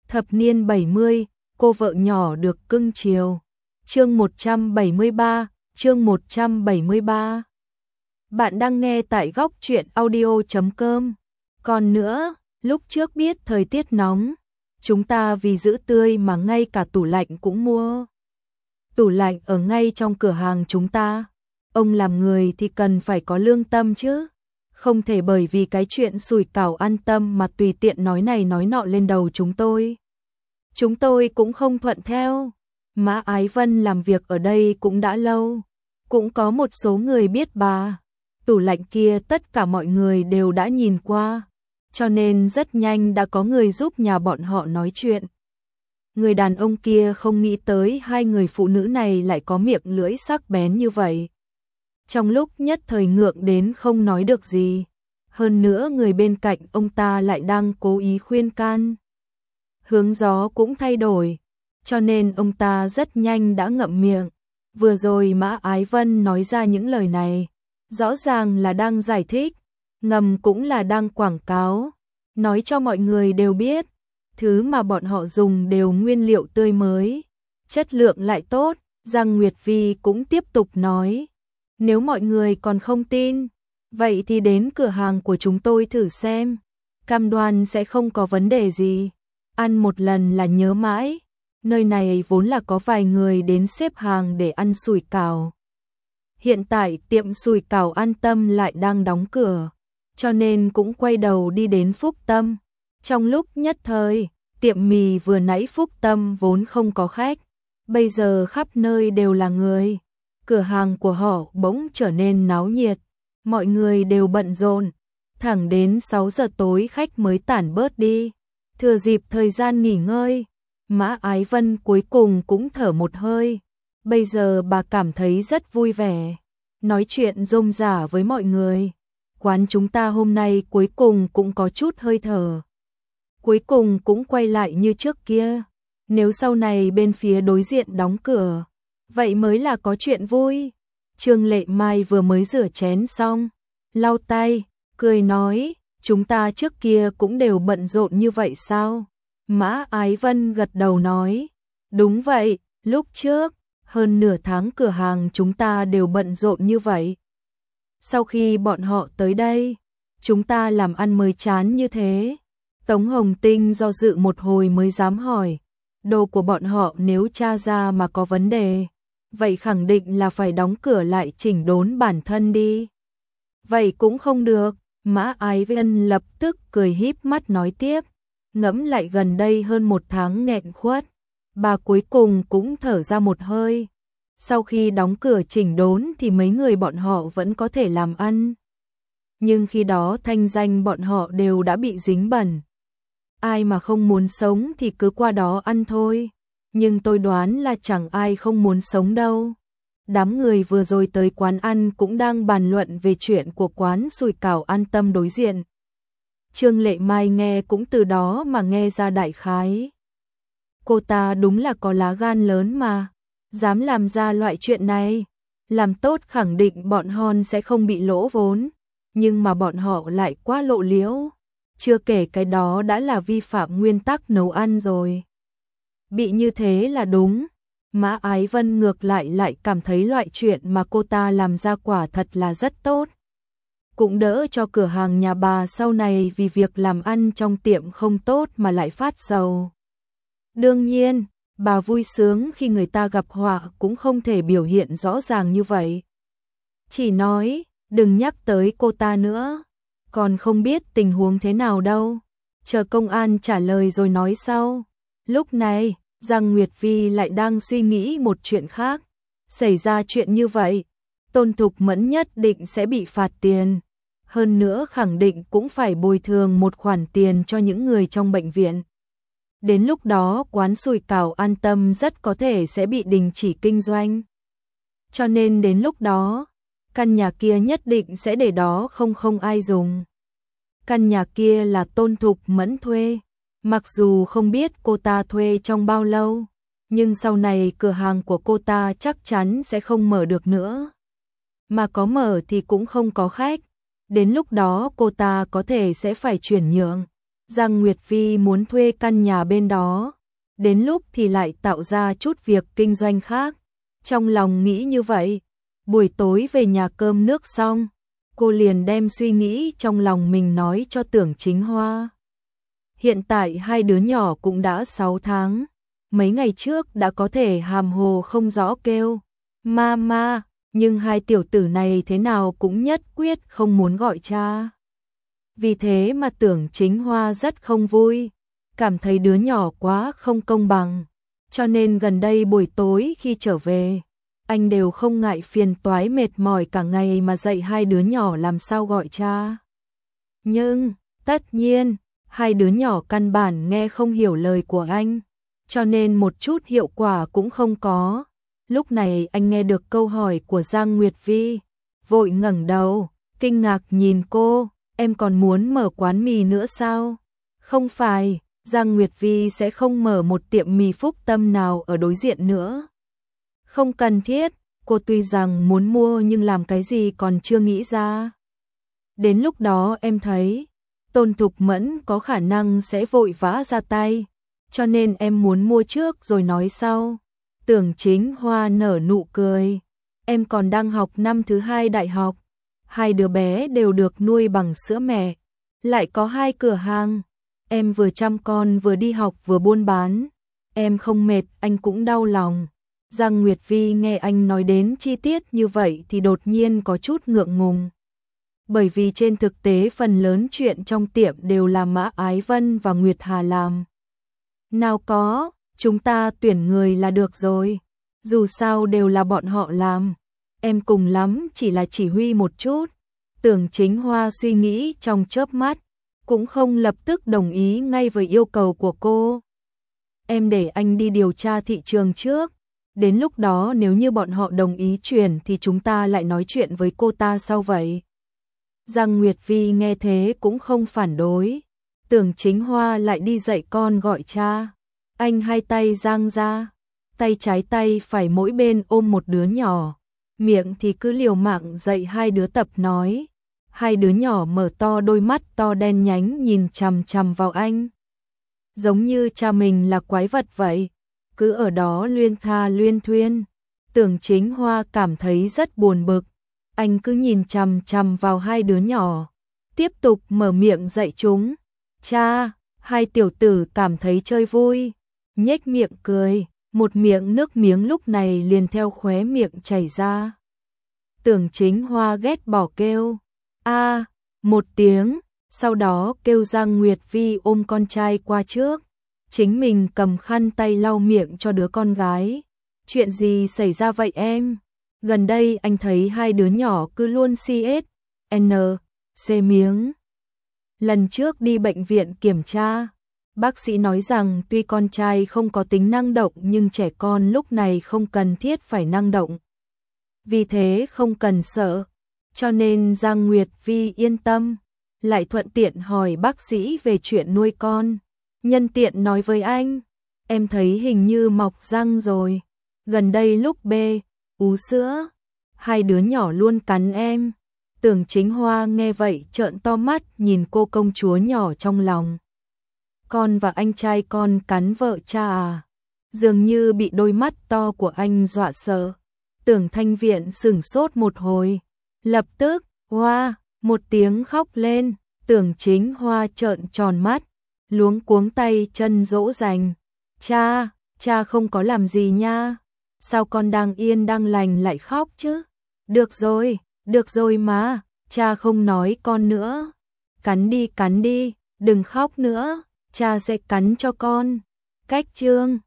Thập niên 70, cô vợ nhỏ được cưng chiều. Chương 173, chương 173. Bạn đang nghe tại góc truyện audio.com. Còn nữa, lúc trước biết thời tiết nóng, chúng ta vì giữ tươi mà ngay cả tủ lạnh cũng mua. Tủ lạnh ở ngay trong cửa hàng chúng ta. Ông làm người thì cần phải có lương tâm chứ. Không thể bởi vì cái chuyện sủi cảo An Tâm mà tùy tiện nói này nói nọ lên đầu chúng tôi. Chúng tôi cũng không thuận theo. Mã Ái Vân làm việc ở đây cũng đã lâu. Cũng có một số người biết bà. Tủ lạnh kia tất cả mọi người đều đã nhìn qua. Cho nên rất nhanh đã có người giúp nhà bọn họ nói chuyện. Người đàn ông kia không nghĩ tới hai người phụ nữ này lại có miệng lưỡi sắc bén như vậy. Trong lúc nhất thời ngượng đến không nói được gì. Hơn nữa người bên cạnh ông ta lại đang cố ý khuyên can. Hướng gió cũng thay đổi, cho nên ông ta rất nhanh đã ngậm miệng. Vừa rồi Mã Ái Vân nói ra những lời này, rõ ràng là đang giải thích, ngầm cũng là đang quảng cáo, nói cho mọi người đều biết, thứ mà bọn họ dùng đều nguyên liệu tươi mới, chất lượng lại tốt. Giang Nguyệt Vi cũng tiếp tục nói, nếu mọi người còn không tin, vậy thì đến cửa hàng của chúng tôi thử xem, cam đoan sẽ không có vấn đề gì. Ăn một lần là nhớ mãi, nơi này vốn là có vài người đến xếp hàng để ăn sủi cảo. Hiện tại tiệm sủi cảo An Tâm lại đang đóng cửa, cho nên cũng quay đầu đi đến Phúc Tâm. Trong lúc nhất thời, tiệm mì vừa nãy Phúc Tâm vốn không có khách, bây giờ khắp nơi đều là người. Cửa hàng của họ bỗng trở nên náo nhiệt, mọi người đều bận rộn, thẳng đến 6 giờ tối khách mới tản bớt đi. Thừa dịp thời gian nghỉ ngơi, Mã Ái Vân cuối cùng cũng thở một hơi. Bây giờ bà cảm thấy rất vui vẻ, nói chuyện rôm rả với mọi người. Quán chúng ta hôm nay cuối cùng cũng có chút hơi thở. Cuối cùng cũng quay lại như trước kia. Nếu sau này bên phía đối diện đóng cửa, vậy mới là có chuyện vui. Trương Lệ Mai vừa mới rửa chén xong, lau tay, cười nói, chúng ta trước kia cũng đều bận rộn như vậy sao? Mã Ái Vân gật đầu nói, đúng vậy, lúc trước, hơn nửa tháng cửa hàng chúng ta đều bận rộn như vậy. Sau khi bọn họ tới đây, chúng ta làm ăn mới chán như thế. Tống Hồng Tinh do dự một hồi mới dám hỏi, đồ của bọn họ nếu tra ra mà có vấn đề, vậy khẳng định là phải đóng cửa lại chỉnh đốn bản thân đi. Vậy cũng không được. Mã Ái Vân lập tức cười híp mắt nói tiếp, ngẫm lại gần đây hơn một tháng nghẹn khuất, bà cuối cùng cũng thở ra một hơi. Sau khi đóng cửa chỉnh đốn thì mấy người bọn họ vẫn có thể làm ăn. Nhưng khi đó thanh danh bọn họ đều đã bị dính bẩn. Ai mà không muốn sống thì cứ qua đó ăn thôi. Nhưng tôi đoán là chẳng ai không muốn sống đâu. Đám người vừa rồi tới quán ăn cũng đang bàn luận về chuyện của quán sủi cảo An Tâm đối diện. Trương Lệ Mai nghe cũng từ đó mà nghe ra đại khái. Cô ta đúng là có lá gan lớn mà, dám làm ra loại chuyện này. Làm tốt khẳng định bọn hon sẽ không bị lỗ vốn, nhưng mà bọn họ lại quá lộ liễu. Chưa kể cái đó đã là vi phạm nguyên tắc nấu ăn rồi. Bị như thế là đúng. Mã Ái Vân ngược lại cảm thấy loại chuyện mà cô ta làm ra quả thật là rất tốt. Cũng đỡ cho cửa hàng nhà bà sau này vì việc làm ăn trong tiệm không tốt mà lại phát sầu. Đương nhiên, bà vui sướng khi người ta gặp họa cũng không thể biểu hiện rõ ràng như vậy. Chỉ nói, đừng nhắc tới cô ta nữa, còn không biết tình huống thế nào đâu. Chờ công an trả lời rồi nói sau. Lúc này, Giang Nguyệt Vi lại đang suy nghĩ một chuyện khác. Xảy ra chuyện như vậy, Tôn Thục Mẫn nhất định sẽ bị phạt tiền. Hơn nữa khẳng định cũng phải bồi thường một khoản tiền cho những người trong bệnh viện. Đến lúc đó quán sủi cảo An Tâm rất có thể sẽ bị đình chỉ kinh doanh. Cho nên đến lúc đó, căn nhà kia nhất định sẽ để đó không ai dùng. Căn nhà kia là Tôn Thục Mẫn thuê. Mặc dù không biết cô ta thuê trong bao lâu, nhưng sau này cửa hàng của cô ta chắc chắn sẽ không mở được nữa. Mà có mở thì cũng không có khách. Đến lúc đó cô ta có thể sẽ phải chuyển nhượng. Giang Nguyệt Vi muốn thuê căn nhà bên đó, đến lúc thì lại tạo ra chút việc kinh doanh khác. Trong lòng nghĩ như vậy, buổi tối về nhà cơm nước xong, cô liền đem suy nghĩ trong lòng mình nói cho Tưởng Chính Hoa. Hiện tại hai đứa nhỏ cũng đã 6 tháng, mấy ngày trước đã có thể hàm hồ không rõ kêu mama, nhưng hai tiểu tử này thế nào cũng nhất quyết không muốn gọi cha. Vì thế mà Tưởng Chính Hoa rất không vui, cảm thấy đứa nhỏ quá không công bằng, cho nên gần đây buổi tối khi trở về, anh đều không ngại phiền toái mệt mỏi cả ngày mà dạy hai đứa nhỏ làm sao gọi cha. Nhưng, tất nhiên, hai đứa nhỏ căn bản nghe không hiểu lời của anh, cho nên một chút hiệu quả cũng không có. Lúc này anh nghe được câu hỏi của Giang Nguyệt Vi, vội ngẩng đầu, kinh ngạc nhìn cô, em còn muốn mở quán mì nữa sao? Không phải, Giang Nguyệt Vi sẽ không mở một tiệm mì Phúc Tâm nào ở đối diện nữa. Không cần thiết, cô tuy rằng muốn mua nhưng làm cái gì còn chưa nghĩ ra. Đến lúc đó em thấy, Tôn Thục Mẫn có khả năng sẽ vội vã ra tay, cho nên em muốn mua trước rồi nói sau. Tưởng Chính Hoa nở nụ cười, em còn đang học năm thứ 2 đại học, hai đứa bé đều được nuôi bằng sữa mẹ, lại có 2 cửa hàng, em vừa chăm con vừa đi học vừa buôn bán, em không mệt anh cũng đau lòng. Giang Nguyệt Vi nghe anh nói đến chi tiết như vậy thì đột nhiên có chút ngượng ngùng. Bởi vì trên thực tế phần lớn chuyện trong tiệm đều là Mã Ái Vân và Nguyệt Hà làm. Nào có, chúng ta tuyển người là được rồi, dù sao đều là bọn họ làm, em cùng lắm chỉ là chỉ huy một chút. Tưởng Chính Hoa suy nghĩ trong chớp mắt, cũng không lập tức đồng ý ngay với yêu cầu của cô. Em để anh đi điều tra thị trường trước, đến lúc đó nếu như bọn họ đồng ý chuyển thì chúng ta lại nói chuyện với cô ta sau vậy. Giang Nguyệt Vi nghe thế cũng không phản đối. Tưởng Chính Hoa lại đi dạy con gọi cha. Anh hai tay giang ra, tay trái tay phải mỗi bên ôm một đứa nhỏ, miệng thì cứ liều mạng dạy hai đứa tập nói. Hai đứa nhỏ mở to đôi mắt to đen nhánh nhìn chằm chằm vào anh. Giống như cha mình là quái vật vậy, cứ ở đó luyên tha luyên thuyên. Tưởng Chính Hoa cảm thấy rất buồn bực. Anh cứ nhìn chằm chằm vào hai đứa nhỏ, tiếp tục mở miệng dạy chúng. Cha, hai tiểu tử cảm thấy chơi vui, nhếch miệng cười, một miệng nước miếng lúc này liền theo khóe miệng chảy ra. Tưởng Chính Hoa ghét bỏ kêu a một tiếng, sau đó kêu Giang Nguyệt Vi ôm con trai qua trước, chính mình cầm khăn tay lau miệng cho đứa con gái. Chuyện gì xảy ra vậy em? Gần đây anh thấy hai đứa nhỏ cứ luôn xê miếng. Lần trước đi bệnh viện kiểm tra, bác sĩ nói rằng tuy con trai không có tính năng động nhưng trẻ con lúc này không cần thiết phải năng động. Vì thế không cần sợ, cho nên Giang Nguyệt Vi yên tâm, lại thuận tiện hỏi bác sĩ về chuyện nuôi con. Nhân tiện nói với anh, em thấy hình như mọc răng rồi, gần đây lúc ú sữa, hai đứa nhỏ luôn cắn em. Tưởng Chính Hoa nghe vậy trợn to mắt nhìn cô công chúa nhỏ trong lòng. Con và anh trai con cắn vợ cha à? Dường như bị đôi mắt to của anh dọa sợ. Tưởng Thanh Viện sửng sốt một hồi, lập tức, hoa, một tiếng khóc lên. Tưởng Chính Hoa trợn tròn mắt, luống cuống tay chân dỗ dành. Cha không có làm gì nha. Sao con đang yên đang lành lại khóc chứ? Được rồi mà, cha không nói con nữa. Cắn đi, đừng khóc nữa, cha sẽ cắn cho con. Cách chương